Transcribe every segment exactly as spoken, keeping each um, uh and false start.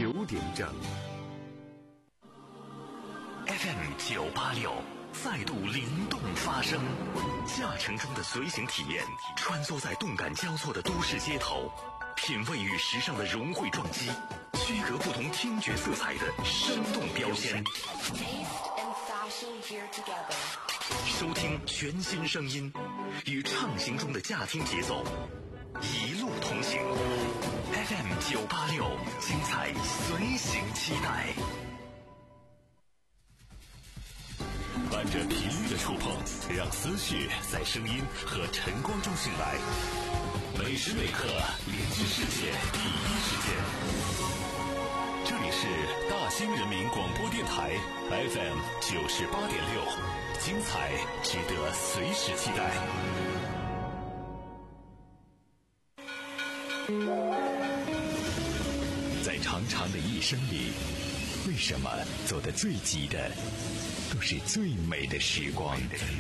九点整。 F M 九八六再度灵动发声，驾乘中的随行体验，穿梭在动感交错的都市街头，品味与时尚的融汇撞击，区隔不同听觉色彩的生动标签。收听全新声音，与畅行中的驾听节奏，一路同行。F M 九八六，精彩随行期待。伴着频率的触碰，让思绪在声音和晨光中醒来。每时每刻连接世界第一时间。这里是大兴人民广播电台 F M 九十八点六，精彩值得随时期待。在长长的一生里，为什么走得最急的都是最美的时光？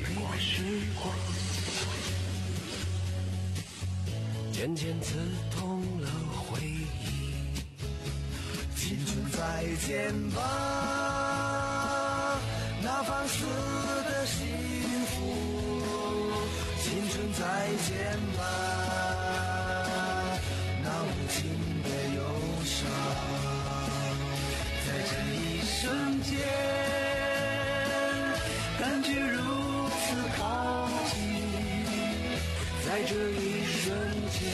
渐渐刺痛了回忆，青春再见吧，那放肆的幸福，青春再见吧，那无情的忧伤，在这一瞬间感觉如此靠近，在这一瞬间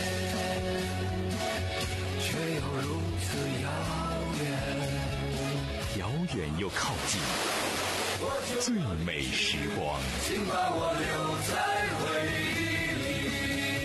却又如此遥远， 遥远又靠近，最美时光， 请把我留在回忆里。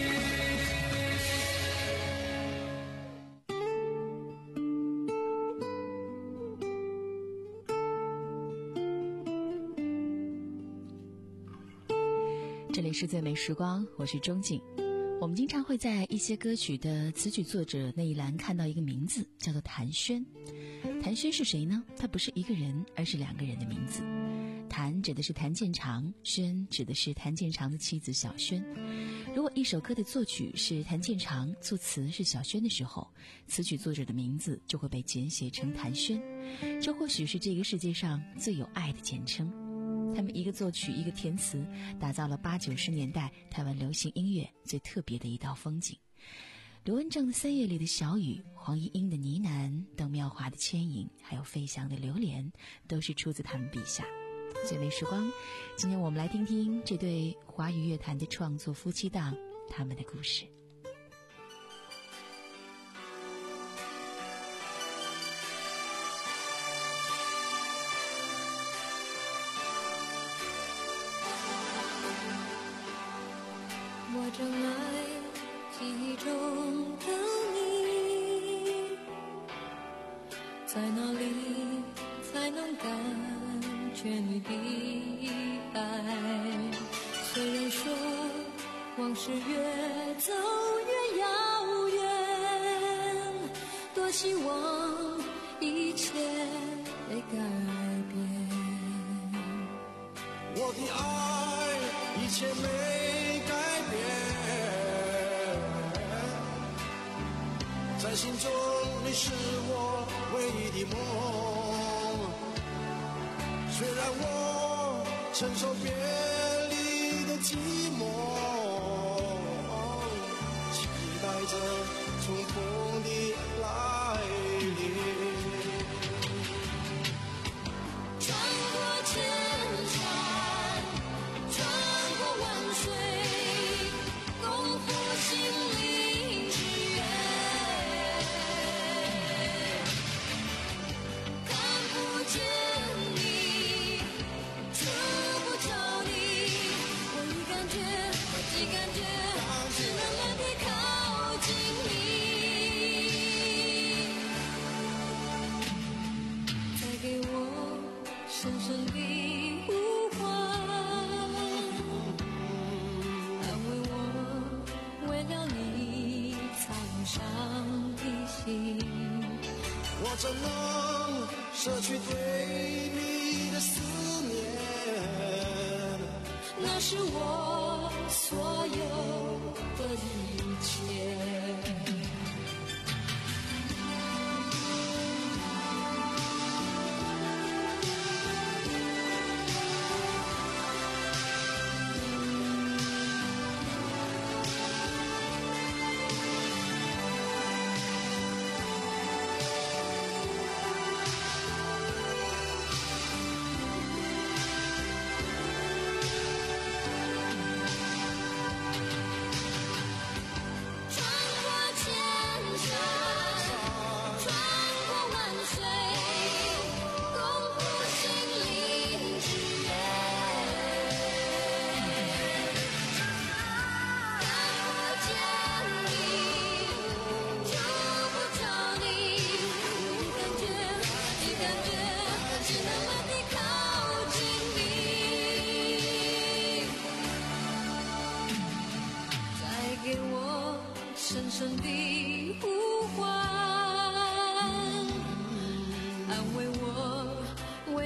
这里是最美时光，我是钟静。我们经常会在一些歌曲的词曲作者那一栏看到一个名字，叫做谭轩。谭轩是谁呢？他不是一个人，而是两个人的名字。谭指的是谭健常，轩指的是谭健常的妻子小轩。如果一首歌的作曲是谭健常，作词是小轩的时候，词曲作者的名字就会被简写成谭轩。这或许是这个世界上最有爱的简称。他们一个作曲一个填词，打造了八九十年代台湾流行音乐最特别的一道风景。刘文正的《三月里的小雨》，黄莺莺的呢喃，邓妙华的牵引，还有费翔的榴莲，都是出自他们笔下。最美时光，今天我们来听听这对华语乐坛的创作夫妻档他们的故事。 我正爱记忆中的你，在哪里才能感觉你的爱？虽然说往事越走越遥远，多希望一切被改变。 我的爱一切没改变，在心中你是我唯一的梦。虽然我承受别离的寂寞，期待着重逢的来临。 穿过千山，穿过万水，共赴心灵之约。看不见你，触不着你，我已感觉，我既感觉，只能慢地靠近你。再给我深深的呼唤，安慰我为了你苍伤的心。 我怎能舍去对你的思念？ 那是我所有的一切。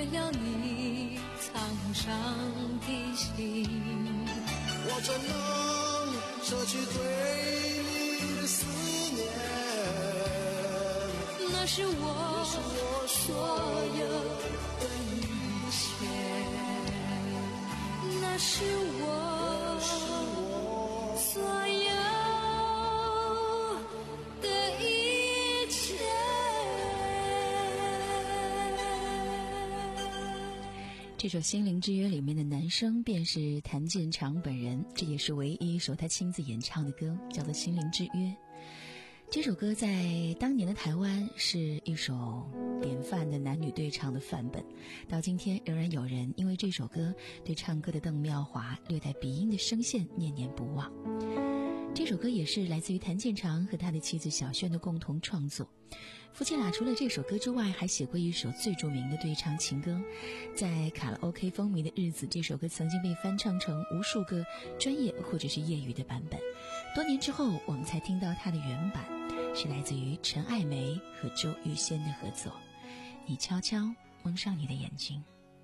要你苍上提醒。 我怎能舍去对你的思念？ 那是我所有的一切，那是我所有的一切。 这首《心灵之约》里面的男声便是谭健常本人，这也是唯一一首他亲自演唱的歌，叫做《心灵之约》。这首歌在当年的台湾是一首典范的男女对唱的范本，到今天仍然有人因为这首歌对唱歌的邓妙华略带鼻音的声线念念不忘。这首歌也是来自于谭健常和他的妻子小萱的共同创作。夫妻俩除了这首歌之外，还写过一首最著名的对唱情歌。在卡拉 OK 风靡的日子，这首歌曾经被翻唱成无数个专业或者是业余的版本。多年之后，我们才听到它的原版，是来自于陈爱梅和周玉仙的合作。你悄悄蒙上你的眼睛。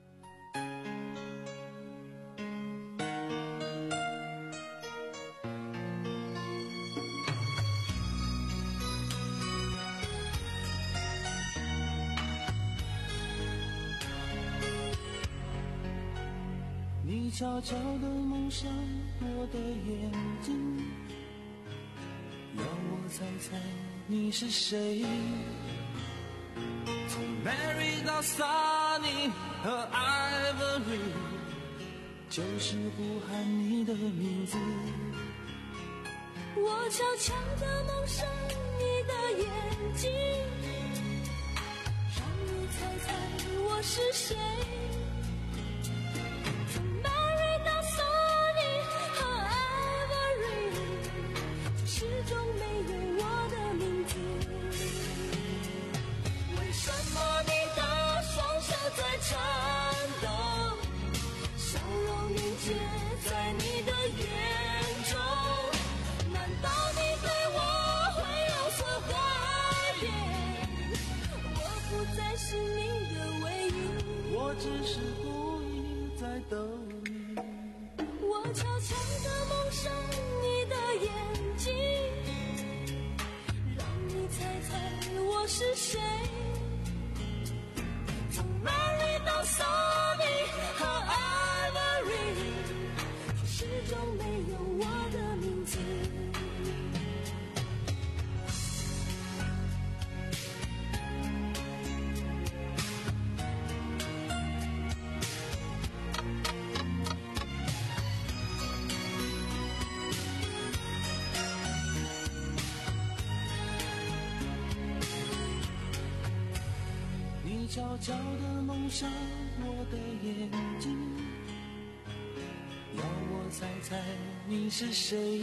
你悄悄地蒙上我的眼睛，要我猜猜你是谁。从 Mary 到 Sunny 和 Ivory， 就是不喊你的名字。 我悄悄地蒙上你的眼睛，让你猜猜我是谁。始终没有我的名字，为什么你的双手在颤抖，笑容凝结在你的眼中？难道你对我会有所改变？我不再是你的唯一， 我只是故意在逗你。 我悄悄地蒙上你的眼睛，让你猜猜我是谁。从 Mary 到 Sunny 和 Ivory， 始终没有我的名字。 悄悄地蒙上我的眼睛，要我猜猜你是谁。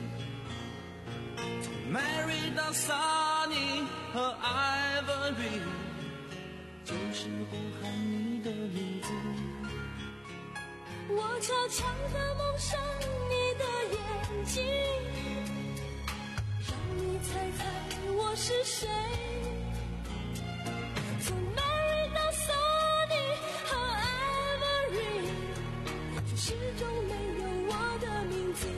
从 Mary 到 Sunny 和 Ivory， 就是不喊你的名字。 我悄悄地蒙上你的眼睛，让你猜猜我是谁。从 Mary 到 Sunny 和 Ivory， 却始终没有我的名字。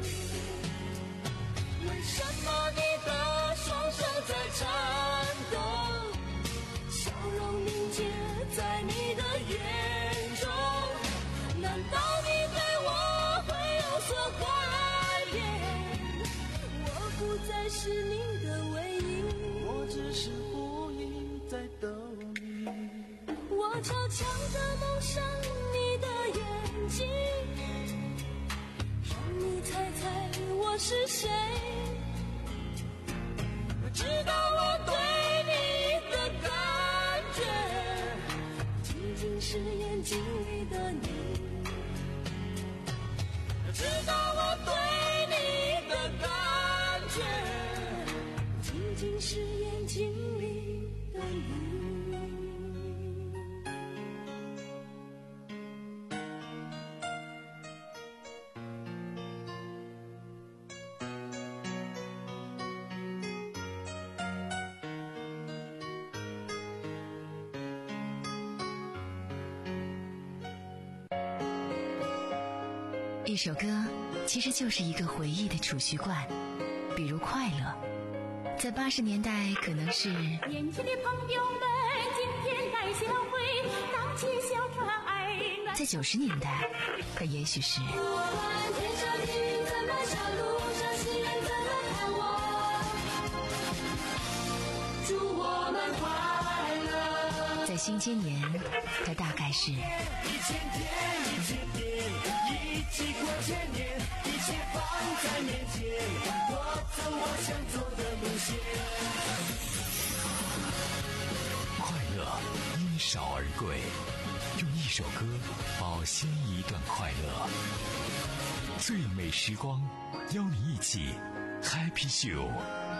为什么你的双手在颤动，笑容凝结在你的眼中？难道你对我会有所改变？我不再是你的唯一， 我只是故意在逗你。 我悄悄地蒙上你的眼睛，让你猜猜我是谁。直到我对你的感觉，仅仅是眼睛里的你。直到我对你的感觉，仅仅是眼睛里的你。 一首歌其实就是一个回忆的储蓄罐，比如快乐，在八十年代可能是年轻的朋友们今天带小会，荡起小船爱暖。 在九十年代可也许是我们天上的云怎么笑，路上行人怎么看我，祝我们快乐。 在新千年它大概是一千天一千年，一起过千年，一切放在面前，我走我想走的路线。 快乐因少而贵，用一首歌保鲜一段快乐。最美时光，邀你一起 Happy Show。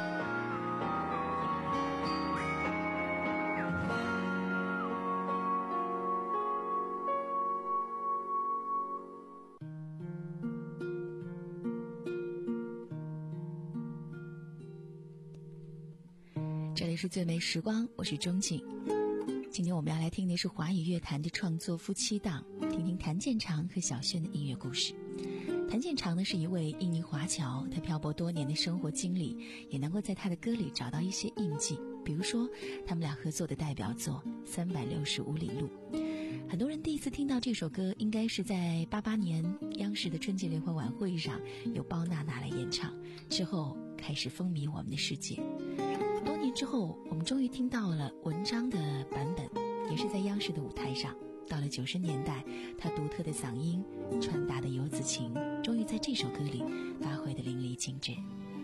这里是最美时光，我是钟静。今天我们要来听的是华语乐坛的创作夫妻档，听听谭健常和小轩的音乐故事。谭健常呢是一位印尼华侨，他漂泊多年的生活经历也能够在他的歌里找到一些印记，比如说他们俩合作的代表作《三百六十五里路》。很多人第一次听到这首歌应该是在八八年央视的春节联欢晚会上，由包娜娜来演唱，之后开始风靡我们的世界。多年之后，我们终于听到了文章的版本，也是在央视的舞台上。到了九十年代，他独特的嗓音传达的游子情，终于在这首歌里发挥的淋漓尽致。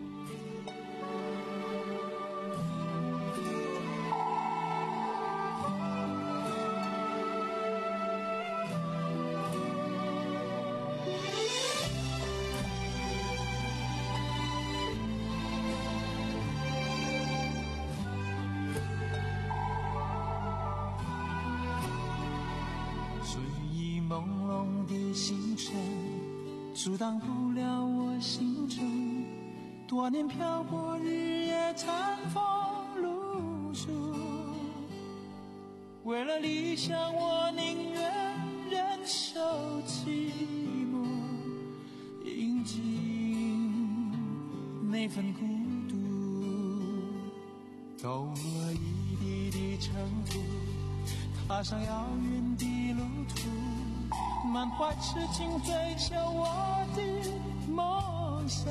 朦胧的星辰阻挡不了我心中多年漂泊，日夜餐风露宿。为了理想，我宁愿忍受寂寞，饮尽那份孤独。走过一地的尘土，踏上遥远的路途，满怀痴情追求我的梦想。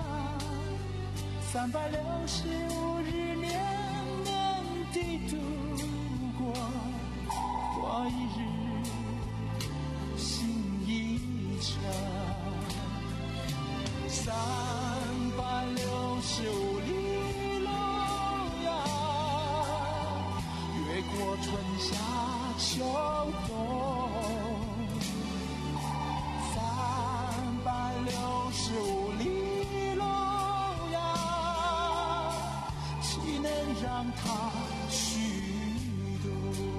三百六十五日年年地度过，过一日心一程。三百六十五里路呀，越过春夏秋冬。十五里路呀，岂能让它虚度？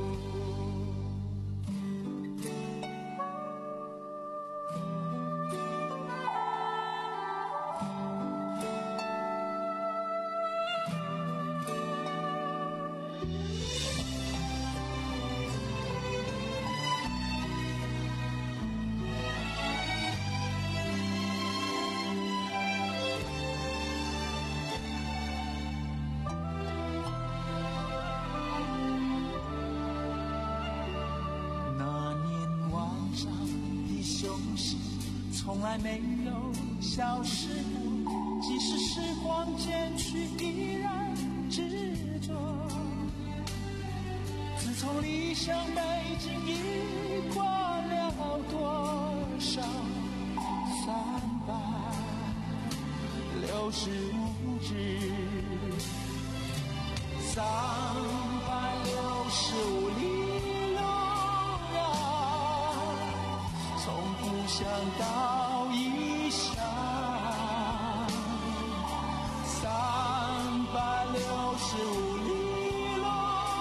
从来没有消失过，即使时光渐去，依然执着。自从理想美景已过了多少三百六十五日，三百六十五里路啊，从故乡到异乡，三百六十五里路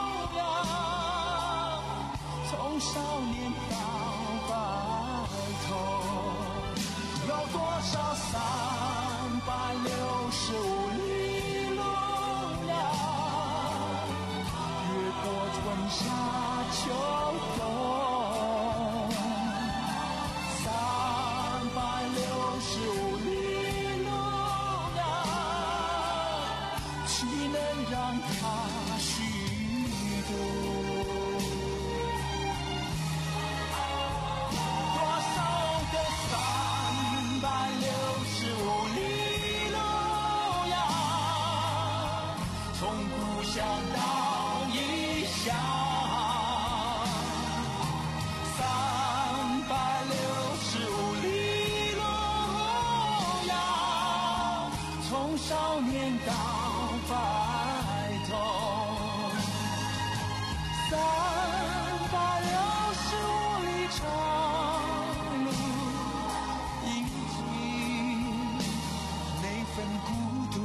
呀，从少年到白头，有多少三百六十五里路呀，越过春夏秋冬。三到白头。三百六十五里长路，饮尽那份孤独。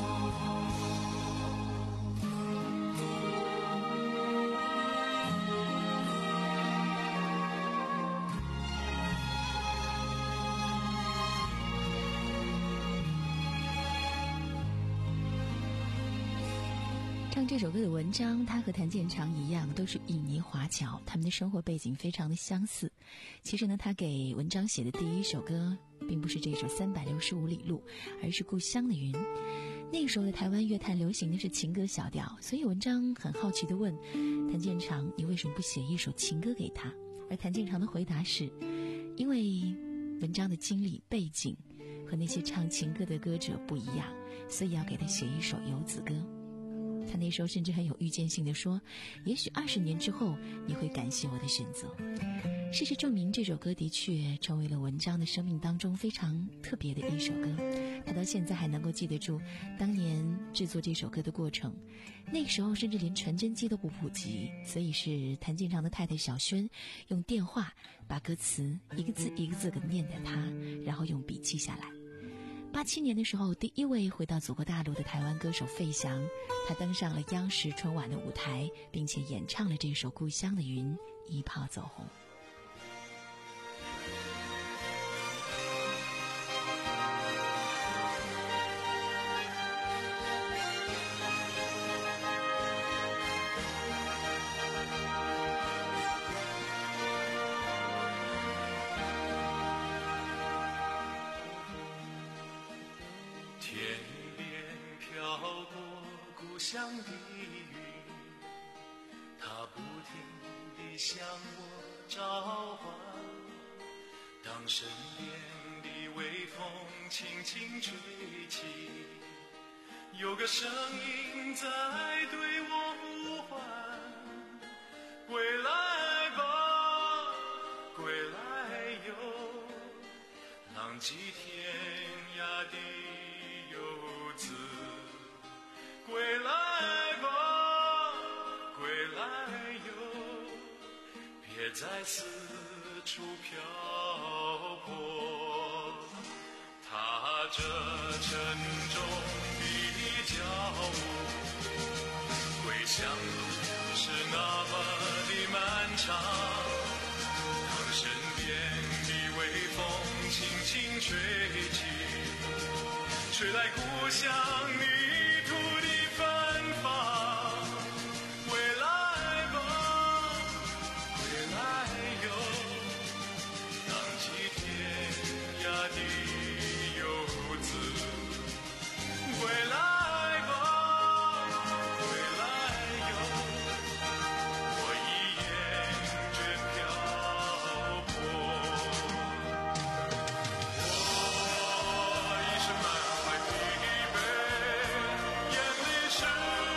唱这首歌的文章，他和谭健常一样，都是印尼华侨，他们的生活背景非常的相似。其实呢，他给文章写的第一首歌，并不是这首《三百六十五里路》，而是《故乡的云》。那个时候的台湾乐坛流行的是情歌小调，所以文章很好奇地问谭健常：“你为什么不写一首情歌给他？”而谭健常的回答是：“因为文章的经历背景和那些唱情歌的歌者不一样，所以要给他写一首游子歌。”他那时候甚至很有预见性地说：“也许二十年之后，你会感谢我的选择。”事实证明，这首歌的确成为了文章的生命当中非常特别的一首歌。他到现在还能够记得住当年制作这首歌的过程。那个时候甚至连传真机都不普及，所以是谭健常的太太小萱用电话把歌词一个字一个字地念给他，然后用笔记下来。八七年的时候，第一位回到祖国大陆的台湾歌手费翔，他登上了央视春晚的舞台，并且演唱了这首《故乡的云》，一炮走红。 故乡的云，它不停地向我召唤。当身边的微风轻轻吹起，有个声音在对我呼唤：归来吧，归来哟，浪迹天涯的游子。归来吧，归来哟，别再四处漂泊。踏着沉重的脚步，归乡路是那么的漫长。当身边的微风轻轻吹起，吹来故乡泥土的芬芳。归来吧，归来哟，浪迹天涯的游子。归来吧，归来哟，我已厌倦漂泊。我一生满怀疲惫，眼里是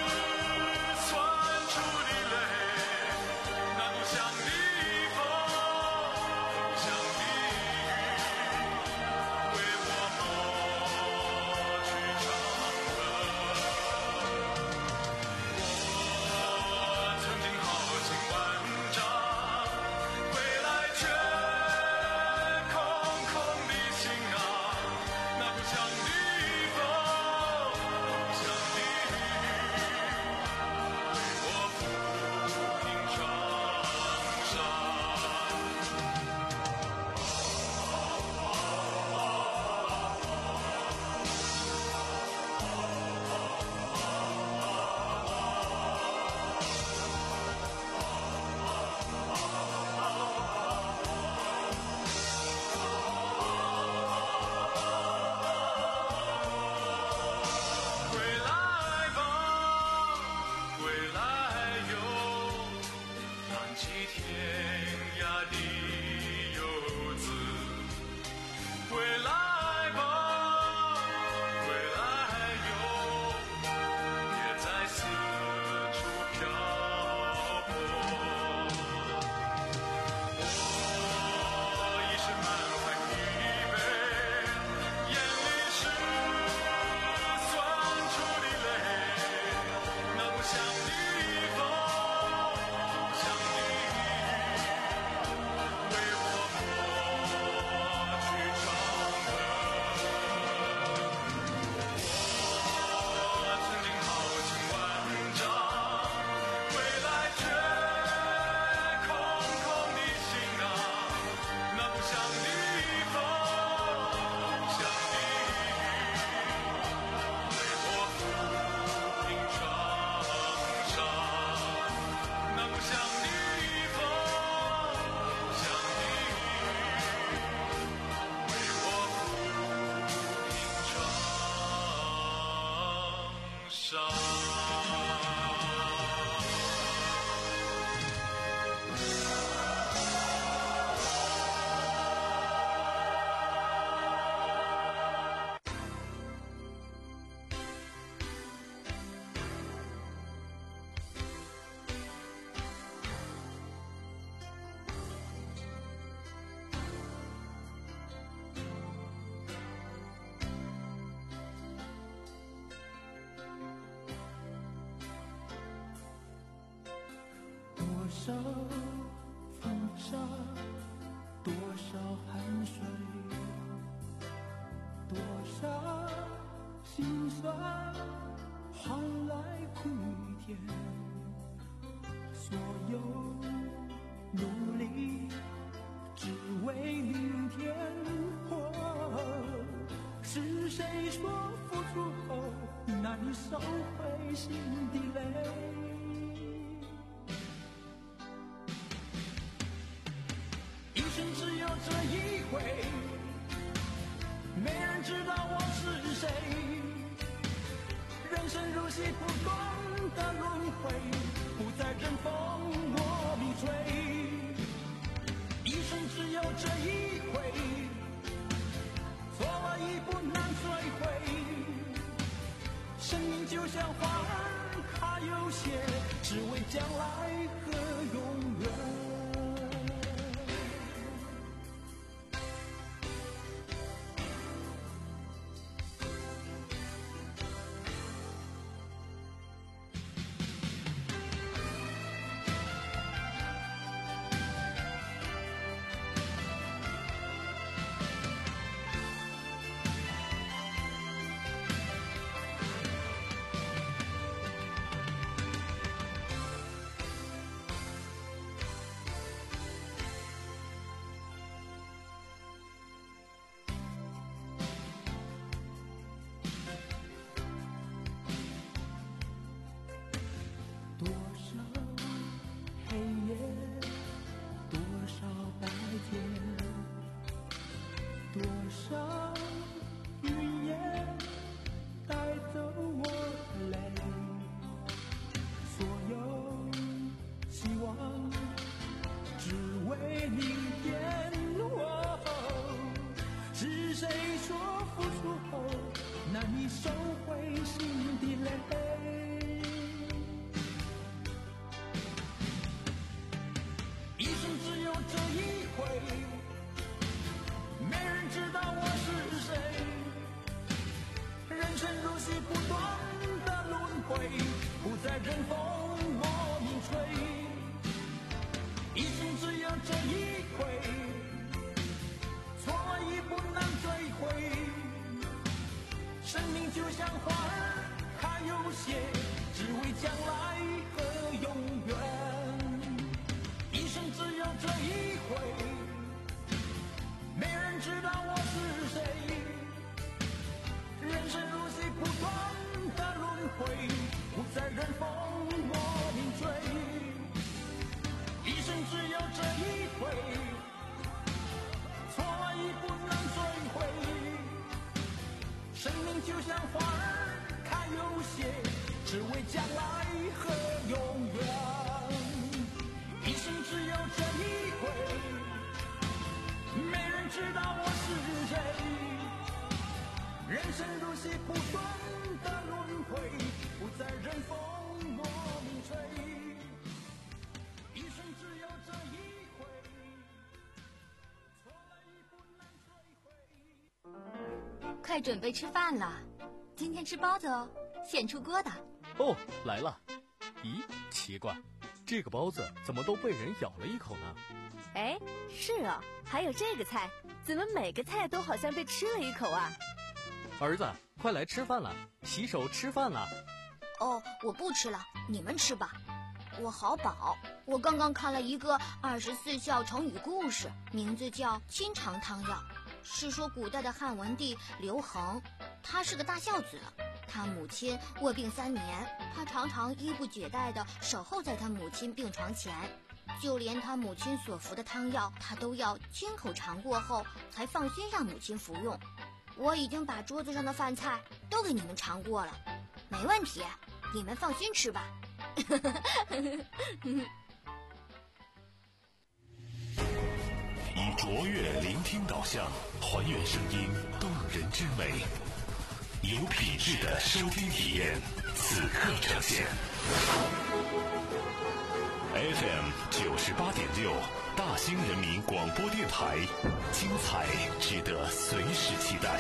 酸楚的泪。那故乡的风，故乡的雨，为我抹去长痕。我曾经豪情万丈，归来却空空的心啊。那故乡的风，故乡的雨，为我抚平创伤。归来吧，归来哟，浪迹天涯的游子。归来吧，归来哟，别再四处漂泊。我一生满怀疲惫，眼里是酸楚的少风沙，多少汗水，多少心酸，换来苦与甜。所有努力，只为明天。哦，是谁说付出后难以收回心的泪？一生只有这一回，没人知道我是谁。人生如戏不断的轮回，不再任风我迷吹。一生只有这一回，错了一步难追回。生命就像花儿它有谢，只为将来和永远。多少黑夜，多少白天，多少云烟带走我的泪。所有希望，只为明天。哦，是谁说付出后难以收回心的泪？一生只有这一回，没人知道我是谁。人生如戏不断的轮回，不再任风我迷吹。一生只有这一回，错了一步难追回。生命就像花儿它有谢，只为将来和永远。一生只有这一回，没人知道我是谁。人生如戏不断的轮回，不再任风我迷追。一生只有这一回，错了一步难追回。生命就像花儿它有谢，只为将来和永远。一生只有这一回，没人知道我是谁。人生如戏不断的轮回，不再任风我迷吹。一生只有这一回，错了一步难追回。 快准备吃饭了，今天吃包子哦，现出锅的。 哦，来了。咦，奇怪，这个包子怎么都被人咬了一口呢？ 哎，是啊，还有这个菜，怎么每个菜都好像被吃了一口啊？ 儿子，快来吃饭了，洗手吃饭了。 哦，我不吃了，你们吃吧，我好饱。我刚刚看了一个二十四孝成语故事，名字叫《清肠汤药》，是说古代的汉文帝刘恒，他是个大孝子。他母亲卧病三年，他常常衣不解带地守候在他母亲病床前，就连他母亲所服的汤药，他都要亲口尝过后才放心让母亲服用。我已经把桌子上的饭菜都给你们尝过了，没问题，你们放心吃吧。 以卓越聆听导向，还原声音动人之美，有品质的收听体验，此刻呈现。F M 九十八点六，大兴人民广播电台，精彩值得随时期待。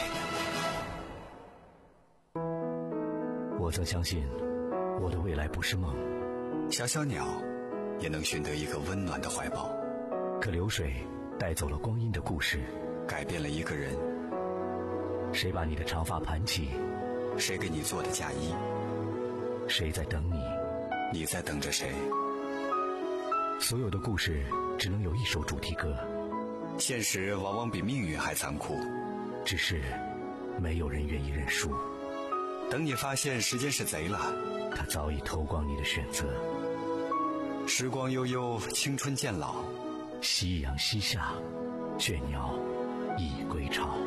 我曾相信，我的未来不是梦。 小小鸟， 也能寻得一个温暖的怀抱。 可流水带走了光阴的故事， 改变了一个人。 谁把你的长发盘起？ 谁给你做的嫁衣？ 谁在等你？ 你在等着谁？ 所有的故事只能有一首主题歌。 现实往往比命运还残酷， 只是没有人愿意认输。 等你发现时间是贼了， 他早已偷光你的选择。 时光悠悠，青春渐老， 夕阳西下，倦鸟已归巢。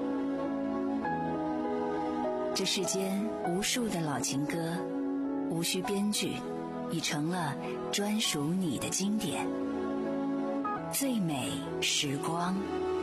这世间无数的老情歌，无需编剧，已成了专属你的经典。最美时光。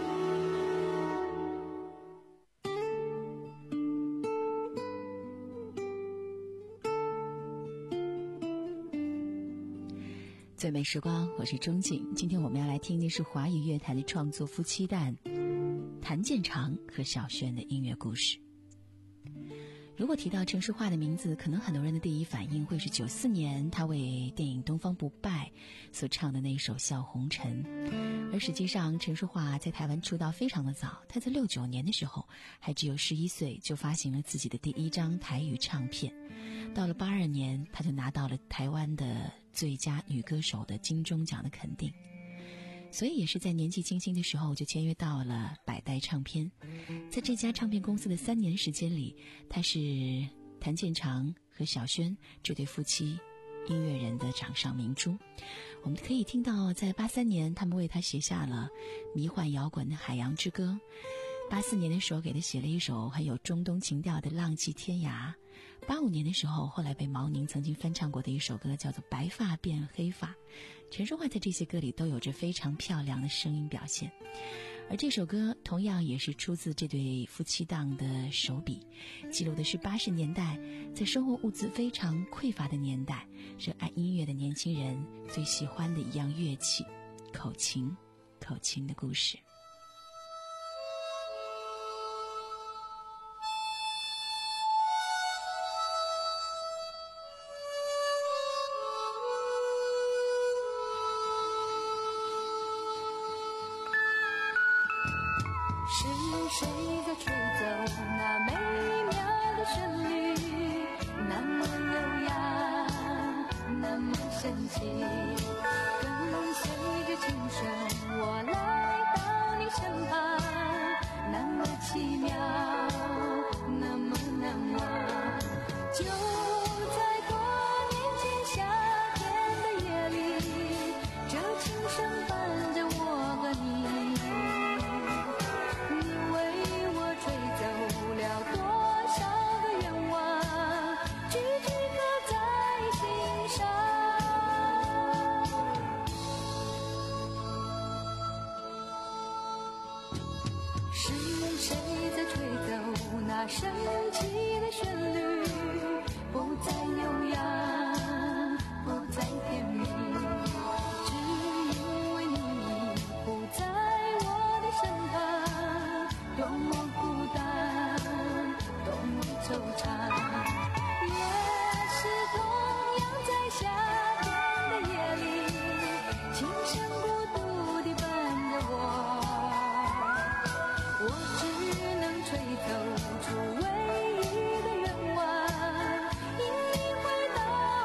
最美时光，我是钟景。今天我们要来听的是华语乐坛的创作夫妻档谭健常和小轩的音乐故事。如果提到陈淑桦的名字，可能很多人的第一反应会是九四年他为电影《东方不败》所唱的那一首《笑红尘》。而实际上陈淑桦在台湾出道非常的早，她在六九年的时候还只有十一岁，就发行了自己的第一张台语唱片。到了八二年，她就拿到了台湾的最佳女歌手的金钟奖的肯定。所以也是在年纪轻轻的时候就签约到了百代唱片。在这家唱片公司的三年时间里，他是谭健常和小轩这对夫妻音乐人的掌上明珠。我们可以听到在八三年他们为他写下了迷幻摇滚的海洋之歌，八四年的时候给他写了一首很有中东情调的浪迹天涯，八五年的时候后来被毛宁曾经翻唱过的一首歌叫做白发变黑发。陈淑桦在这些歌里都有着非常漂亮的声音表现，而这首歌同样也是出自这对夫妻档的手笔，记录的是八十年代在生活物资非常匮乏的年代，热爱音乐的年轻人最喜欢的一样乐器——口琴。口琴的故事。 是谁在吹奏那美妙的旋律，那么悠扬，那么神奇，跟随着琴声我来到你身旁，那么奇妙，那么难忘。就在多年前夏天的夜里，这琴声伴着我和你，那神奇的旋律，不再悠扬，不再甜蜜，只因为你不在我的身旁，多么孤单，多么惆怅。也是同样在夏天的夜里，琴声孤独地伴着我，我只能吹奏出唯一的愿望，因你回到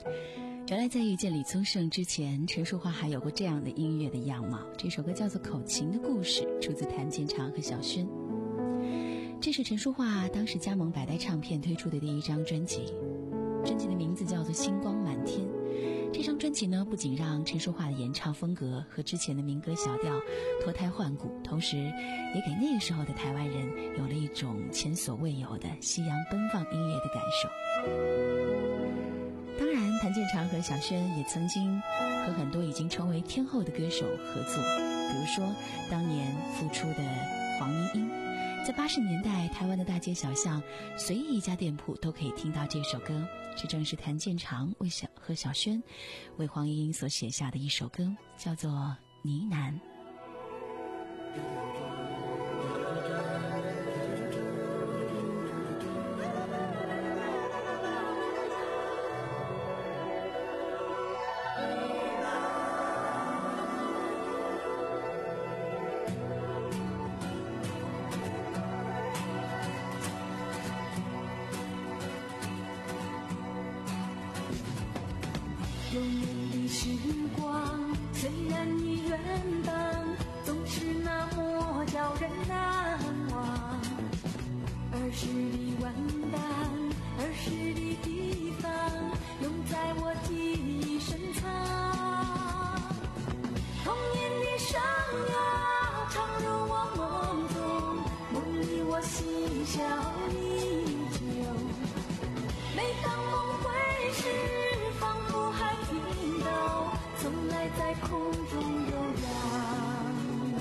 原来在遇见李宗盛之前，陈淑桦还有过这样的音乐的样貌。这首歌叫做《口琴的故事》，出自谭健常和小轩。这是陈淑桦当时加盟百代唱片推出的第一张专辑，专辑的名字叫做《星光满天》。这张专辑呢，不仅让陈淑桦的演唱风格和之前的民歌小调脱胎换骨，同时也给那个时候的台湾人有了一种前所未有的西洋奔放音乐的感受。当然，谭健常和小轩也曾经和很多已经成为天后的歌手合作，比如说当年复出的黄莺莺。在八十年代，台湾的大街小巷，随意一家店铺都可以听到这首歌。这正是谭健常为小和小轩为黄莺莺所写下的一首歌，叫做《呢喃》。 永远的时光虽然已远荡，总是那么叫人难忘。儿时的玩伴，儿时的地方，永在我记忆深藏。童年的生涯常入我梦中，梦里我嬉笑依旧。每当梦回时，仿佛还听到从来在空中悠扬。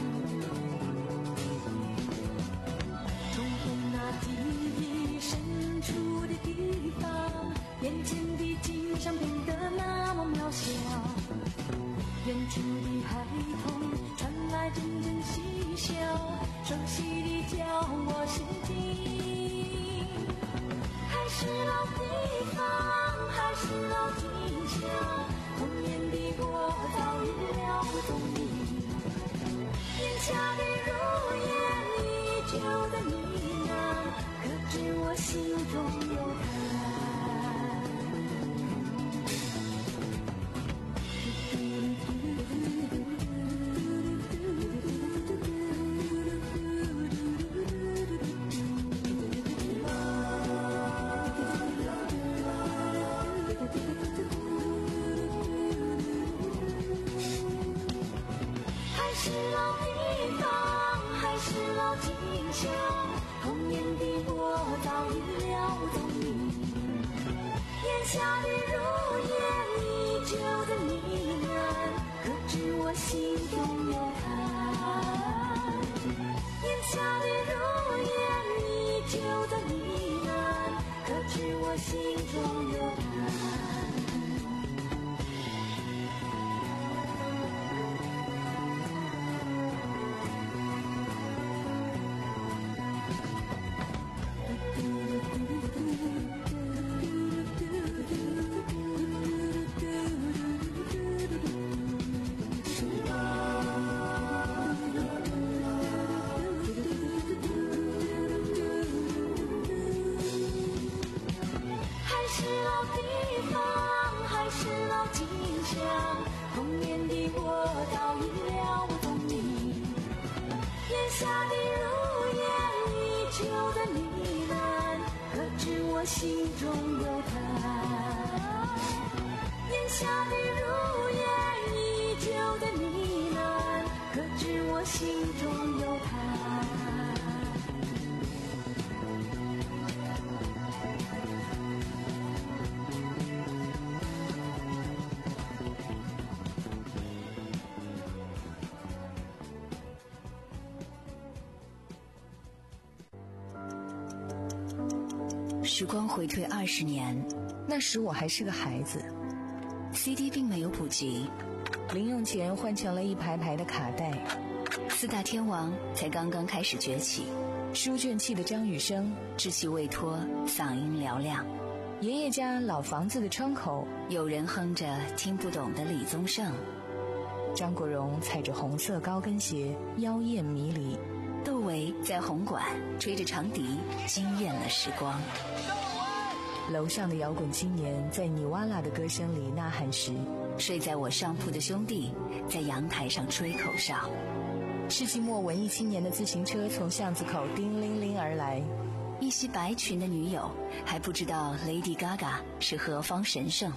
重逢那记忆深处的地方，眼前的景象变得那么渺小。远处的孩童传来阵阵嬉笑，熟悉的叫我心惊。还是老地方，还是老景象，童年的我早已了踪影。眼下的如烟依旧的呢喃，可知我心中有他。还是老地方，还是老景象，童年的我早已了踪影。眼下的如烟依旧的呢喃，可知我心中有他。眼下的如烟依旧的呢喃，可知我心中有他。还是老地方，还是老景象，童年的我早已了踪影。眼下的如烟依旧的呢喃，可知我心中有他。眼下的如烟依旧的呢喃，可知我心中有他。 时光回退二十年， 那时我还是个孩子 C D 并没有普及， 零用钱换成了一排排的卡带， 四大天王才刚刚开始崛起。 书卷气的张雨生， 稚气未脱，嗓音嘹亮。 爷爷家老房子的窗口， 有人哼着听不懂的李宗盛。 张国荣踩着红色高跟鞋，妖艳迷离。 窦唯在红馆吹着长笛，惊艳了时光。 楼上的摇滚青年在尼瓦拉的歌声里呐喊时， 睡在我上铺的兄弟在阳台上吹口哨。 世纪末文艺青年的自行车从巷子口叮铃铃而来， 一袭白裙的女友还不知道 Lady Gaga 是何方神圣。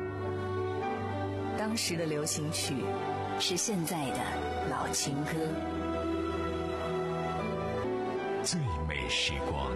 当时的流行曲是现在的老情歌。 最美时光。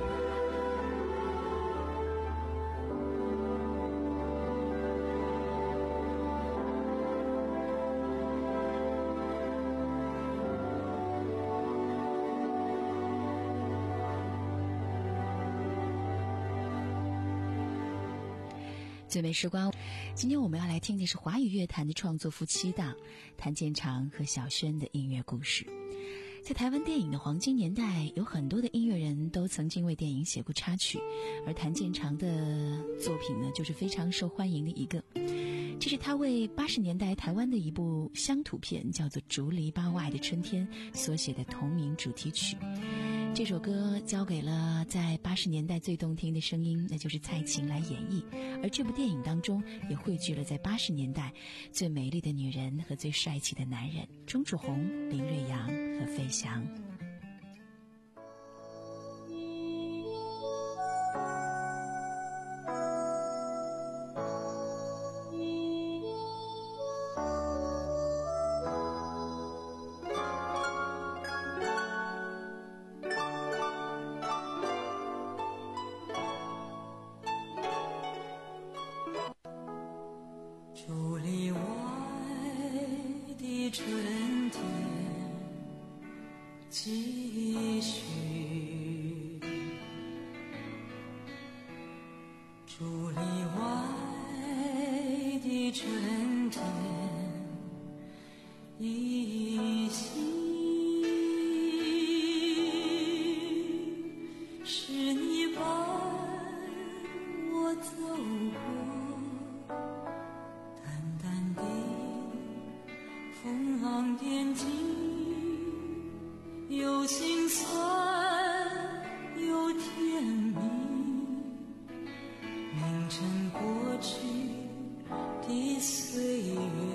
最美时光，今天我们要来听的是华语乐坛的创作夫妻档谭健常和小轩的音乐故事。在台湾电影的黄金年代，有很多的音乐人都曾经为电影写过插曲，而谭健常的作品呢，就是非常受欢迎的一个。这是他为八十年代台湾的一部乡土片叫做《竹篱笆外的春天》所写的同名主题曲。这首歌交给了在八十年代最动听的声音，那就是蔡琴来演绎。而这部电影当中也汇聚了在八十年代最美丽的女人和最帅气的男人钟楚红、林瑞阳和费翔。 竹篱外的春天继续，竹篱外的春天依稀是你伴我走过淡淡的风浪点滴，有心酸有甜蜜，铭真过去的岁月。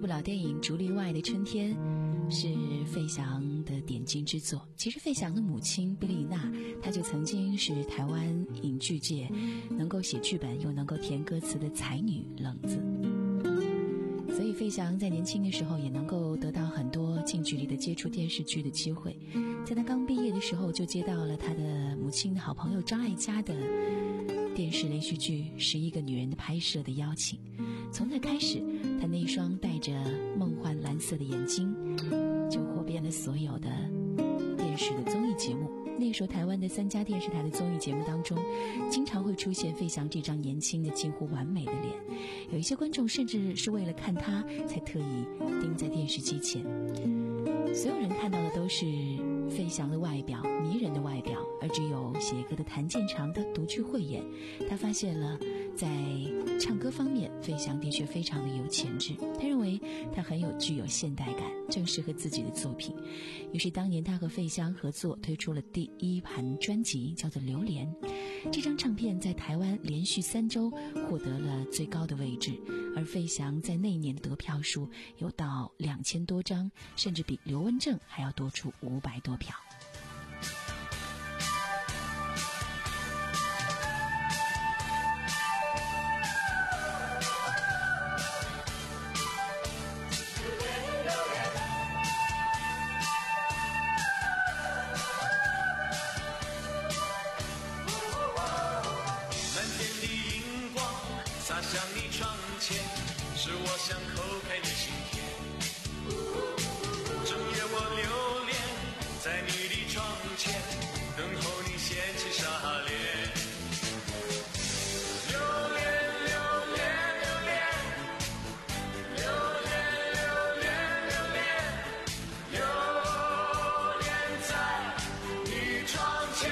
部老电影《竹篱外的春天》是费翔的点睛之作。其实费翔的母亲贝丽娜，她就曾经是台湾影剧界能够写剧本又能够填歌词的才女冷子。所以费翔在年轻的时候也能够得到很多近距离的接触电视剧的机会。在他刚毕业的时候就接到了他的母亲的好朋友张艾嘉的电视连续剧《十一个女人》的拍摄的邀请。从那开始，他那双带着梦幻蓝色的眼睛就火遍了所有的电视的综艺节目。那个时候台湾的三家电视台的综艺节目当中，经常会出现费翔这张年轻的近乎完美的脸，有一些观众甚至是为了看他才特意盯在电视机前。所有人看到的都是费翔的外表，迷人的外表，而只有写歌的谭健常的独具慧眼。他发现了在唱歌方面，费翔的确非常的有潜质。他认为他很有具有现代感，正适合自己的作品。于是当年他和费翔合作推出了第一盘专辑，叫做《榴莲》。这张唱片在台湾连续三周获得了最高的位置，而费翔在那一年的得票数有到两千多张，甚至比刘文正还要多出五百多票。 是我想抠开你心田，正月我流连在你的窗前，等候你掀起纱帘。榴莲榴莲榴莲榴莲榴莲榴莲榴莲在你窗前，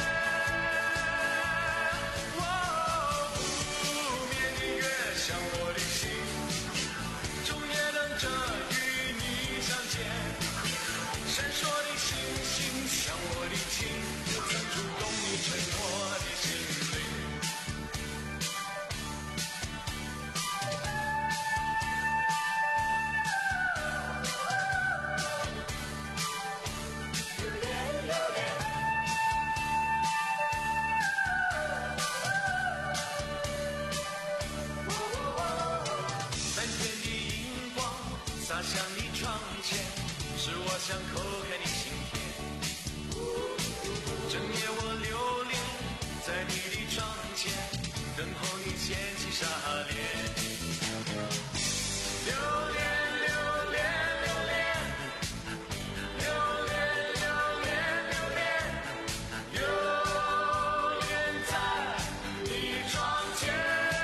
哦，不眠的月像我的心，闪烁的星星像我的情，我曾触动你沉默的心灵。蓝天的荧光洒向你窗前，是我想抠开你心田，正夜我流连在你的窗前，等候你掀起纱帘。榴莲榴莲榴莲榴莲榴莲榴莲榴莲在你窗前，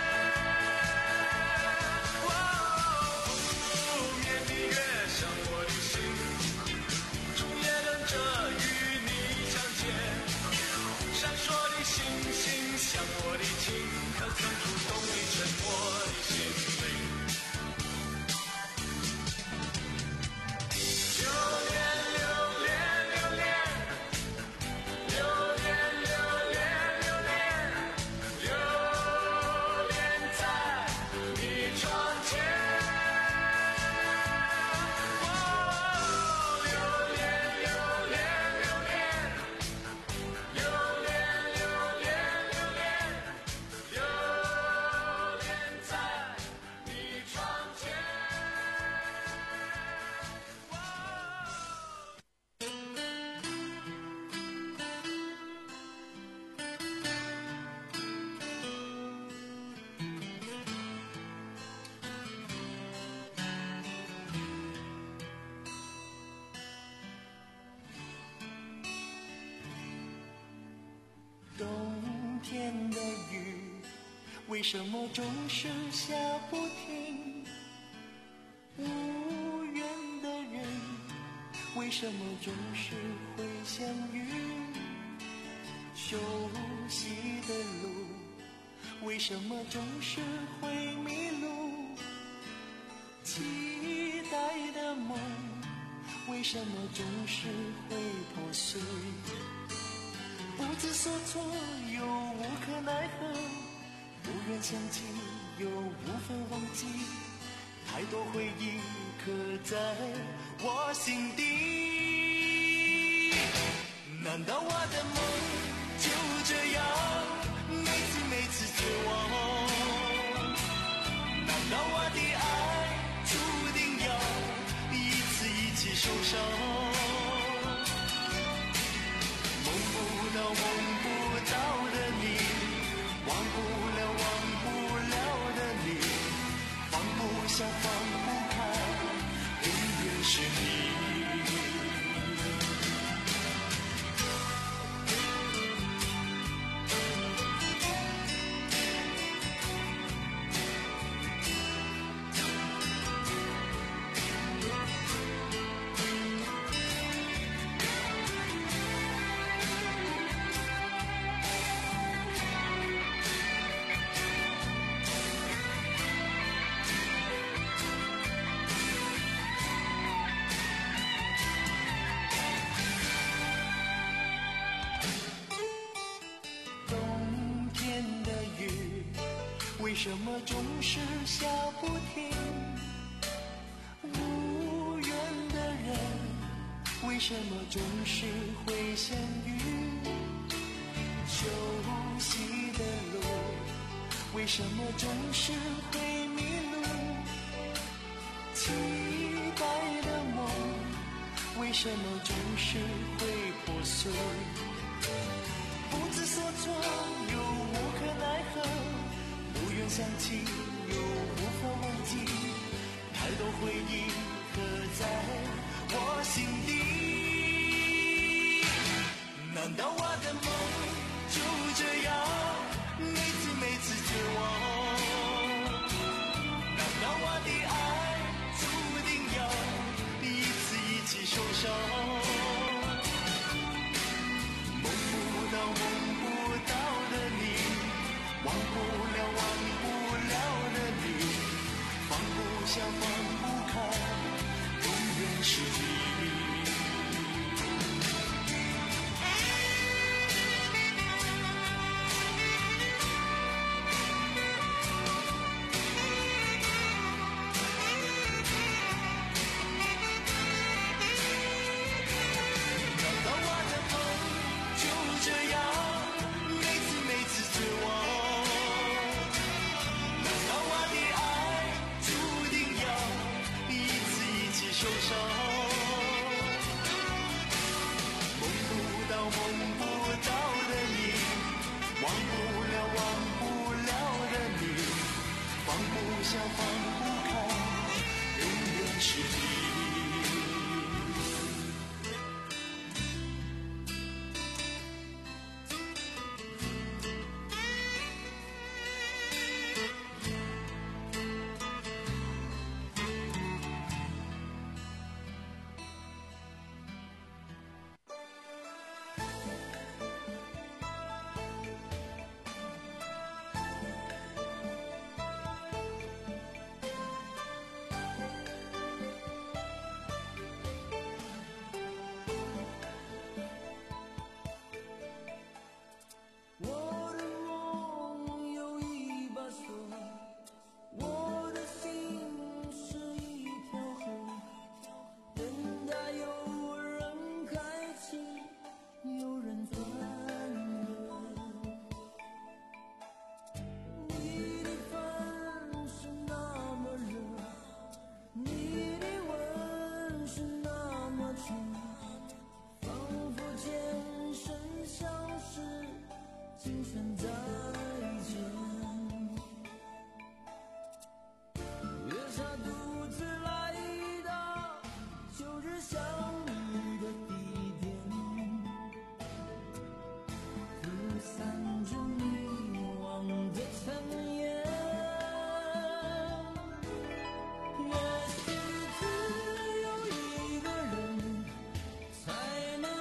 哦，不眠的月像我的心，终夜等着与你相见，闪烁的星星像我的情，可曾触动你沉默的心灵。榴莲榴莲榴莲榴莲榴莲榴莲榴莲在你窗前， 冬天的雨为什么总是下不停？无缘的人为什么总是会相遇？熟悉的路为什么总是会迷路？期待的梦为什么总是会破碎？不知所措又无可奈何，不愿想起又无法忘记， 太多回忆刻在我心底。难道我的梦就这样每次每次绝望？难道我的爱注定要一次一次受伤？梦不到梦不到的你，忘不了忘不了的你，放不下放不开，永远是你。为什么总是下不停？无缘的人为什么总是会相遇？熟悉的路为什么总是会迷路？期待的梦为什么总是会破碎？不知所措又无可奈何，不愿想起又无法忘记，太多回忆刻在我心底。难道我的梦就这样每次每次绝望？难道我的爱注定要一次一次受伤？梦不到梦不到的你，忘不了忘不了的你，放不下放不开，永远是你。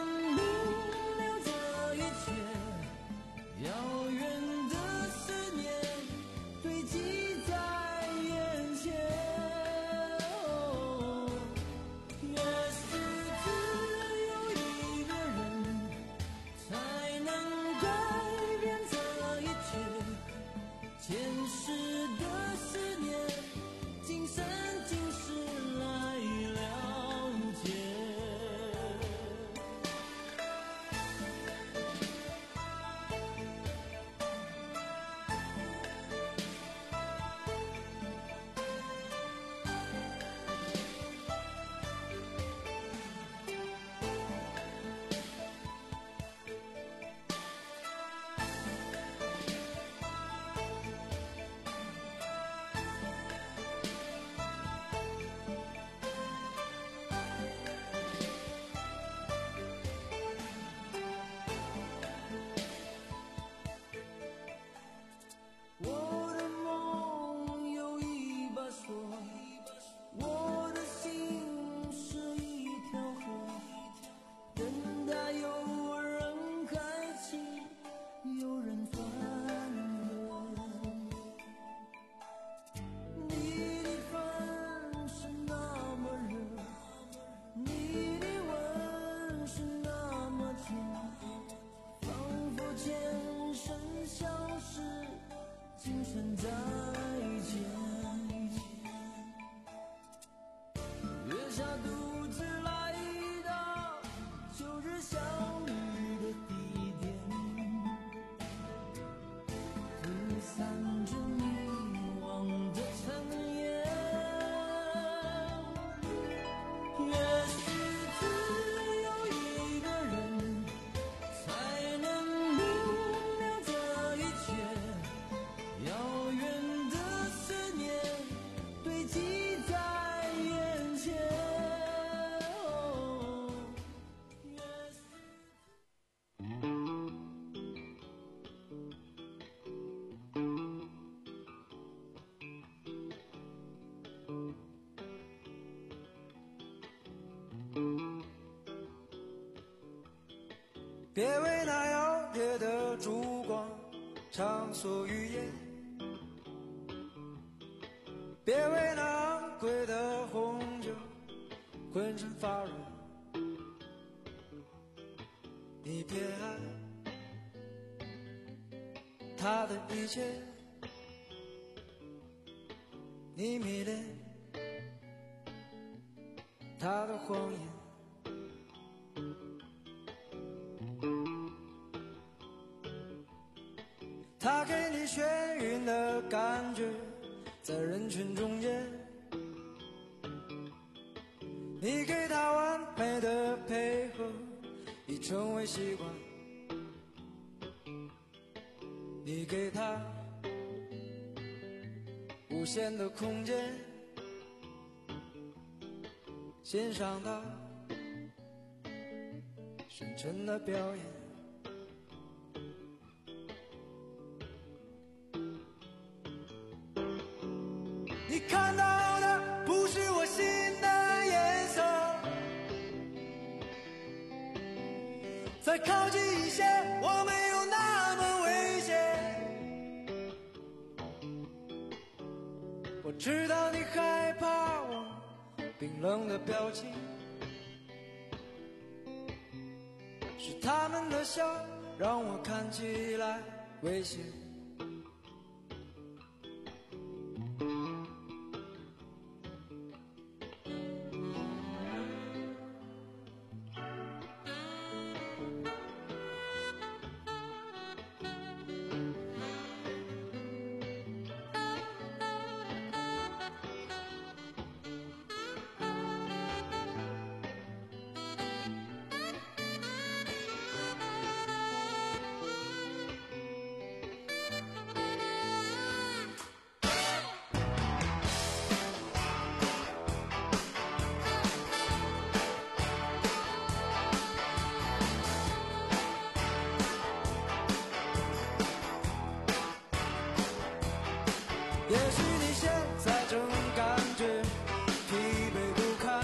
遥远的思念。 曾再见，月下独自来到旧日相遇的地点，驱散着迷惘的尘烟。也许只有一个人才能明了这一切，遥远的思念堆积在眼前。哦，也别为那摇曳的烛光畅所欲言，别为那昂贵的红酒浑身发热。你偏爱他的一切，你迷恋他的谎言。他给你眩晕的感觉，在人群中间，你给他完美的配合，已成为习惯。你给他无限的空间，欣赏他深沉的表演。你看到的不是我心的颜色，再靠近一些，我没有那么危险。我知道你害怕我冰冷的表情，是他们的笑让我看起来危险。也许你现在正感觉疲惫不堪，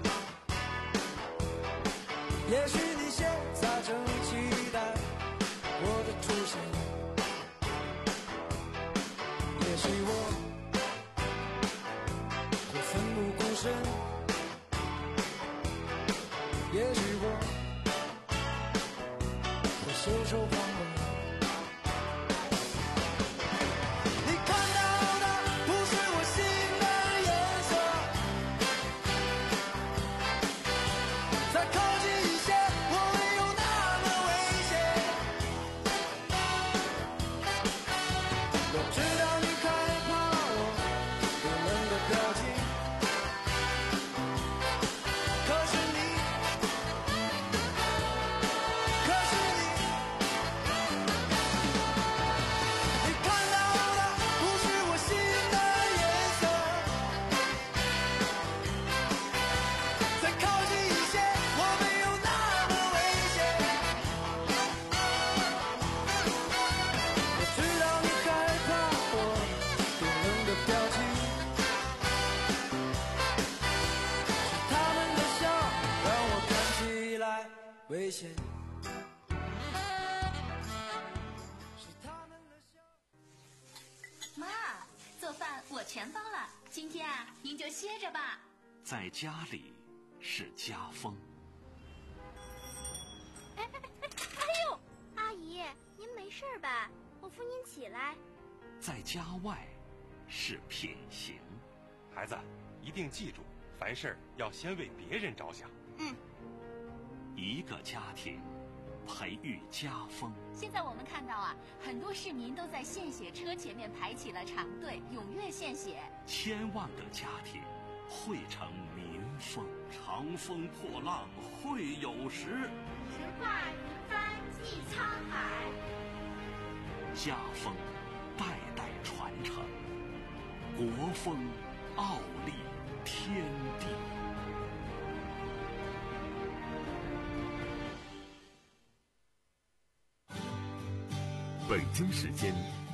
也许你现在正期待我的出现，也许我会奋不顾身，也许我会袖手旁观。危险。 妈，做饭我全包了，今天啊，您就歇着吧。 在家里是家风。 哎哎哎呦，阿姨，您没事吧？我扶您起来。 在家外是品行。 孩子，一定记住，凡事要先为别人着想。 嗯。 一个家庭培育家风。 现在我们看到啊，很多市民都在献血车前面排起了长队，踊跃献血。 千万个家庭汇成民风。长风破浪会有时， 直挂云帆济沧海。 家风代代传承，国风傲立天地。 北京时间